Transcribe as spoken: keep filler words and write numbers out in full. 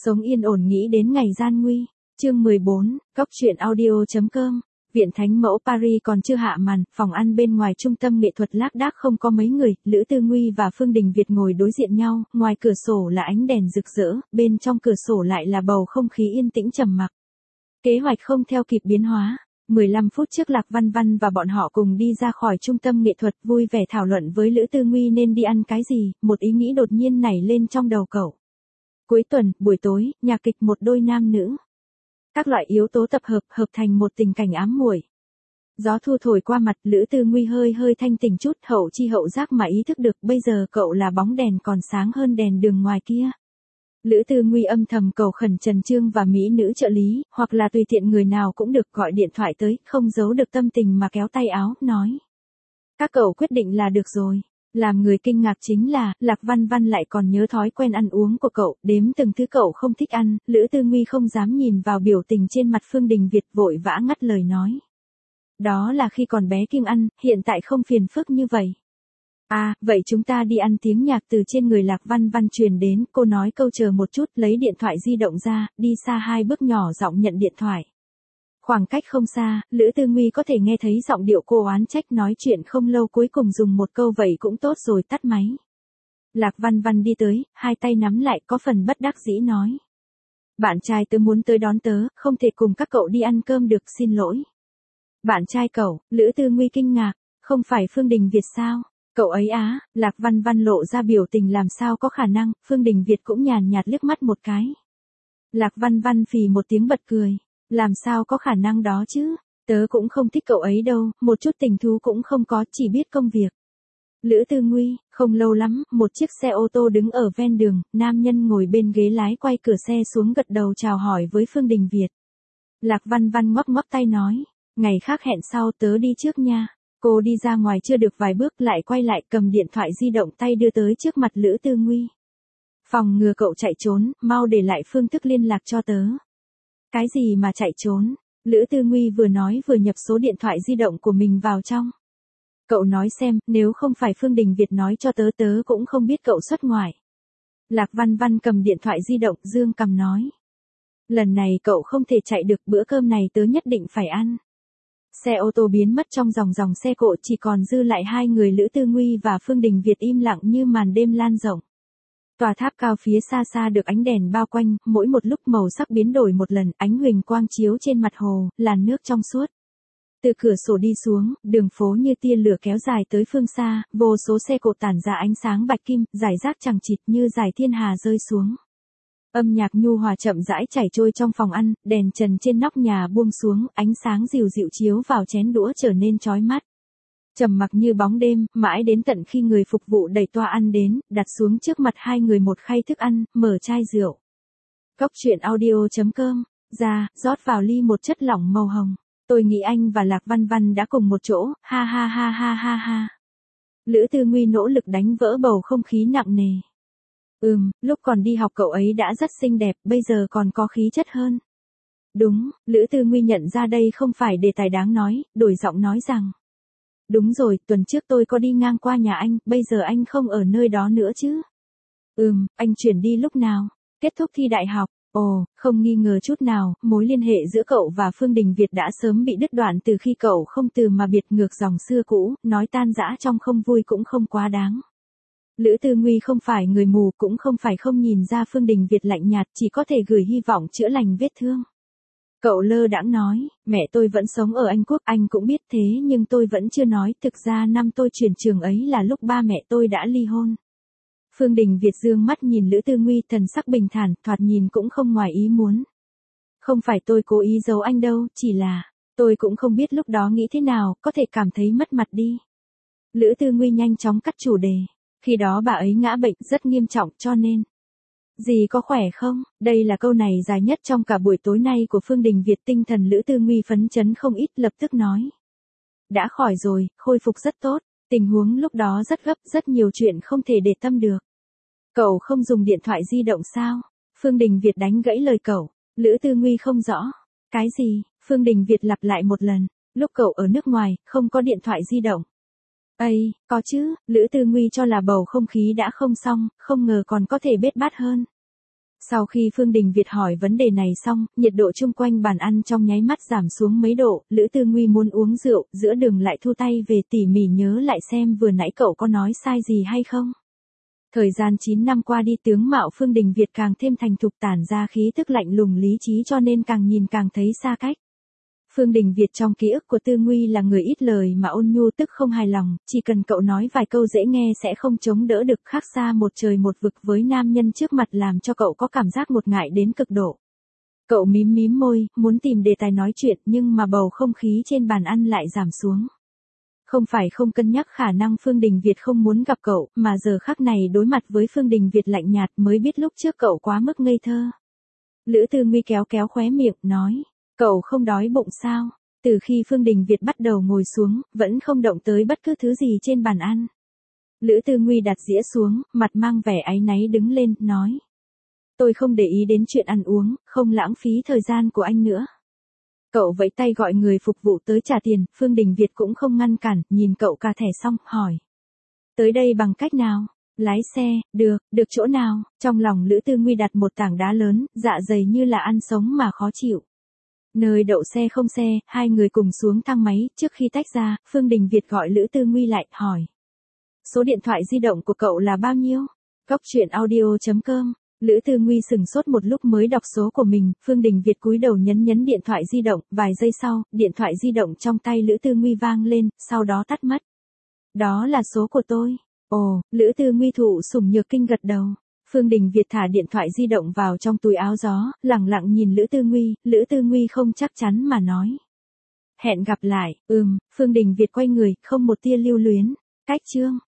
Sống yên ổn nghĩ đến ngày gian nguy. Chương mười bốn, Cóc truyện audio.com. Viện Thánh Mẫu Paris còn chưa hạ màn, phòng ăn bên ngoài trung tâm nghệ thuật lác đác không có mấy người, Lữ Tư Nguy và Phương Đình Việt ngồi đối diện nhau, ngoài cửa sổ là ánh đèn rực rỡ, bên trong cửa sổ lại là bầu không khí yên tĩnh trầm mặc. Kế hoạch không theo kịp biến hóa. mười lăm phút trước Lạc Văn Văn và bọn họ cùng đi ra khỏi trung tâm nghệ thuật, vui vẻ thảo luận với Lữ Tư Nguy nên đi ăn cái gì, một ý nghĩ đột nhiên nảy lên trong đầu cậu. Cuối tuần, buổi tối, nhạc kịch một đôi nam nữ. Các loại yếu tố tập hợp hợp thành một tình cảnh ám muội. Gió thu thổi qua mặt, Lữ Tư Nguy hơi hơi thanh tỉnh chút, hậu chi hậu giác mà ý thức được bây giờ cậu là bóng đèn còn sáng hơn đèn đường ngoài kia. Lữ Tư Nguy âm thầm cầu khẩn Trần Trương và mỹ nữ trợ lý, hoặc là tùy tiện người nào cũng được gọi điện thoại tới, không giấu được tâm tình mà kéo tay áo, nói. Các cậu quyết định là được rồi. Làm người kinh ngạc chính là, Lạc Văn Văn lại còn nhớ thói quen ăn uống của cậu, đếm từng thứ cậu không thích ăn, Lữ Tư Nguy không dám nhìn vào biểu tình trên mặt Phương Đình Việt, vội vã ngắt lời nói. Đó là khi còn bé kiêng ăn, hiện tại không phiền phức như vậy. À, vậy chúng ta đi ăn. Tiếng nhạc từ trên người Lạc Văn Văn truyền đến, cô nói câu chờ một chút, lấy điện thoại di động ra, đi xa hai bước nhỏ giọng nhận điện thoại. Khoảng cách không xa, Lữ Tư Nguy có thể nghe thấy giọng điệu cô oán trách, nói chuyện không lâu cuối cùng dùng một câu vậy cũng tốt rồi tắt máy. Lạc Văn Văn đi tới, hai tay nắm lại có phần bất đắc dĩ nói. Bạn trai tớ muốn tới đón tớ, không thể cùng các cậu đi ăn cơm được, xin lỗi. Bạn trai cậu, Lữ Tư Nguy kinh ngạc, không phải Phương Đình Việt sao? Cậu ấy á, Lạc Văn Văn lộ ra biểu tình làm sao có khả năng, Phương Đình Việt cũng nhàn nhạt liếc mắt một cái. Lạc Văn Văn phì một tiếng bật cười. Làm sao có khả năng đó chứ, tớ cũng không thích cậu ấy đâu, một chút tình thú cũng không có, chỉ biết công việc. Lữ Tư Nguy, không lâu lắm, một chiếc xe ô tô đứng ở ven đường, nam nhân ngồi bên ghế lái quay cửa xe xuống gật đầu chào hỏi với Phương Đình Việt. Lạc Văn Văn ngoắc ngoắc tay nói, ngày khác hẹn sau, tớ đi trước nha. Cô đi ra ngoài chưa được vài bước lại quay lại cầm điện thoại di động tay đưa tới trước mặt Lữ Tư Nguy. Phòng ngừa cậu chạy trốn, mau để lại phương thức liên lạc cho tớ. Cái gì mà chạy trốn? Lữ Tư Nguy vừa nói vừa nhập số điện thoại di động của mình vào trong. Cậu nói xem, nếu không phải Phương Đình Việt nói cho tớ tớ cũng không biết cậu xuất ngoại. Lạc Văn Văn cầm điện thoại di động, dương cằm nói. Lần này cậu không thể chạy được, bữa cơm này tớ nhất định phải ăn. Xe ô tô biến mất trong dòng dòng xe cộ, chỉ còn dư lại hai người Lữ Tư Nguy và Phương Đình Việt im lặng như màn đêm lan rộng. Tòa tháp cao phía xa xa được ánh đèn bao quanh, mỗi một lúc màu sắc biến đổi một lần, ánh huỳnh quang chiếu trên mặt hồ, làn nước trong suốt. Từ cửa sổ đi xuống, đường phố như tia lửa kéo dài tới phương xa, vô số xe cộ tản ra ánh sáng bạch kim, rải rác chằng chịt như dải thiên hà rơi xuống. Âm nhạc nhu hòa chậm rãi chảy trôi trong phòng ăn, đèn trần trên nóc nhà buông xuống, ánh sáng dịu dịu chiếu vào chén đũa trở nên chói mắt. Trầm mặc như bóng đêm, mãi đến tận khi người phục vụ đẩy toa ăn đến, đặt xuống trước mặt hai người một khay thức ăn, mở chai rượu. Cóc truyện audio.com, ra, rót vào ly một chất lỏng màu hồng. Tôi nghĩ anh và Lạc Văn Văn đã cùng một chỗ, ha ha ha ha ha ha. Lữ Tư Nguy nỗ lực đánh vỡ bầu không khí nặng nề. Ừm, lúc còn đi học cậu ấy đã rất xinh đẹp, bây giờ còn có khí chất hơn. Đúng, Lữ Tư Nguy nhận ra đây không phải đề tài đáng nói, đổi giọng nói rằng. Đúng rồi, tuần trước tôi có đi ngang qua nhà anh, bây giờ anh không ở nơi đó nữa chứ? Ừm, anh chuyển đi lúc nào? Kết thúc thi đại học. Ồ, không nghi ngờ chút nào, mối liên hệ giữa cậu và Phương Đình Việt đã sớm bị đứt đoạn từ khi cậu không từ mà biệt ngược dòng xưa cũ, nói tan rã trong không vui cũng không quá đáng. Lữ Tư Nguy không phải người mù, cũng không phải không nhìn ra Phương Đình Việt lạnh nhạt, chỉ có thể gửi hy vọng chữa lành vết thương. Cậu lơ đãng nói, mẹ tôi vẫn sống ở Anh Quốc, anh cũng biết thế nhưng tôi vẫn chưa nói, thực ra năm tôi chuyển trường ấy là lúc ba mẹ tôi đã ly hôn. Phương Đình Việt dương mắt nhìn Lữ Tư Nguy, thần sắc bình thản, thoạt nhìn cũng không ngoài ý muốn. Không phải tôi cố ý giấu anh đâu, chỉ là, tôi cũng không biết lúc đó nghĩ thế nào, có thể cảm thấy mất mặt đi. Lữ Tư Nguy nhanh chóng cắt chủ đề, khi đó bà ấy ngã bệnh rất nghiêm trọng cho nên. Dì có khỏe không? Đây là câu này dài nhất trong cả buổi tối nay của Phương Đình Việt, tinh thần Lữ Tư Nguy phấn chấn không ít, lập tức nói. Đã khỏi rồi, khôi phục rất tốt, tình huống lúc đó rất gấp, rất nhiều chuyện không thể để tâm được. Cậu không dùng điện thoại di động sao? Phương Đình Việt đánh gãy lời cậu, Lữ Tư Nguy không rõ. Cái gì? Phương Đình Việt lặp lại một lần, lúc cậu ở nước ngoài, không có điện thoại di động. Ây, có chứ, Lữ Tư Nguy cho là bầu không khí đã không xong, không ngờ còn có thể bết bát hơn. Sau khi Phương Đình Việt hỏi vấn đề này xong, nhiệt độ chung quanh bàn ăn trong nháy mắt giảm xuống mấy độ, Lữ Tư Nguy muốn uống rượu, giữa đường lại thu tay về tỉ mỉ nhớ lại xem vừa nãy cậu có nói sai gì hay không. Thời gian chín năm qua đi, tướng mạo Phương Đình Việt càng thêm thành thục, tản ra khí tức lạnh lùng lý trí, cho nên càng nhìn càng thấy xa cách. Phương Đình Việt trong ký ức của Tư Nguy là người ít lời mà ôn nhu, tức không hài lòng, chỉ cần cậu nói vài câu dễ nghe sẽ không chống đỡ được, khác xa một trời một vực với nam nhân trước mặt, làm cho cậu có cảm giác ngột ngại đến cực độ. Cậu mím mím môi, muốn tìm đề tài nói chuyện, nhưng mà bầu không khí trên bàn ăn lại giảm xuống. Không phải không cân nhắc khả năng Phương Đình Việt không muốn gặp cậu, mà giờ khắc này đối mặt với Phương Đình Việt lạnh nhạt mới biết lúc trước cậu quá mức ngây thơ. Lữ Tư Nguy kéo kéo khóe miệng, nói, cậu không đói bụng sao? Từ khi Phương Đình Việt bắt đầu ngồi xuống, vẫn không động tới bất cứ thứ gì trên bàn ăn. Lữ Tư Nguy đặt dĩa xuống, mặt mang vẻ áy náy đứng lên, nói, tôi không để ý đến chuyện ăn uống, không lãng phí thời gian của anh nữa. Cậu vẫy tay gọi người phục vụ tới trả tiền, Phương Đình Việt cũng không ngăn cản, nhìn cậu cà thẻ xong, hỏi. Tới đây bằng cách nào? Lái xe, được, được chỗ nào? Trong lòng Lữ Tư Nguy đặt một tảng đá lớn, dạ dày như là ăn sống mà khó chịu. Nơi đậu xe không xe, hai người cùng xuống thang máy, trước khi tách ra, Phương Đình Việt gọi Lữ Tư Nguy lại, hỏi. Số điện thoại di động của cậu là bao nhiêu? Cóc truyện audio chấm com. Lữ Tư Nguy sửng sốt một lúc mới đọc số của mình, Phương Đình Việt cúi đầu nhấn nhấn điện thoại di động, vài giây sau, điện thoại di động trong tay Lữ Tư Nguy vang lên, sau đó tắt mất. Đó là số của tôi. Ồ, Lữ Tư Nguy thụ sủng nhược kinh gật đầu. Phương Đình Việt thả điện thoại di động vào trong túi áo gió, lẳng lặng nhìn Lữ Tư Nguy, Lữ Tư Nguy không chắc chắn mà nói. Hẹn gặp lại, ừm, Phương Đình Việt quay người, không một tia lưu luyến. Cách chương.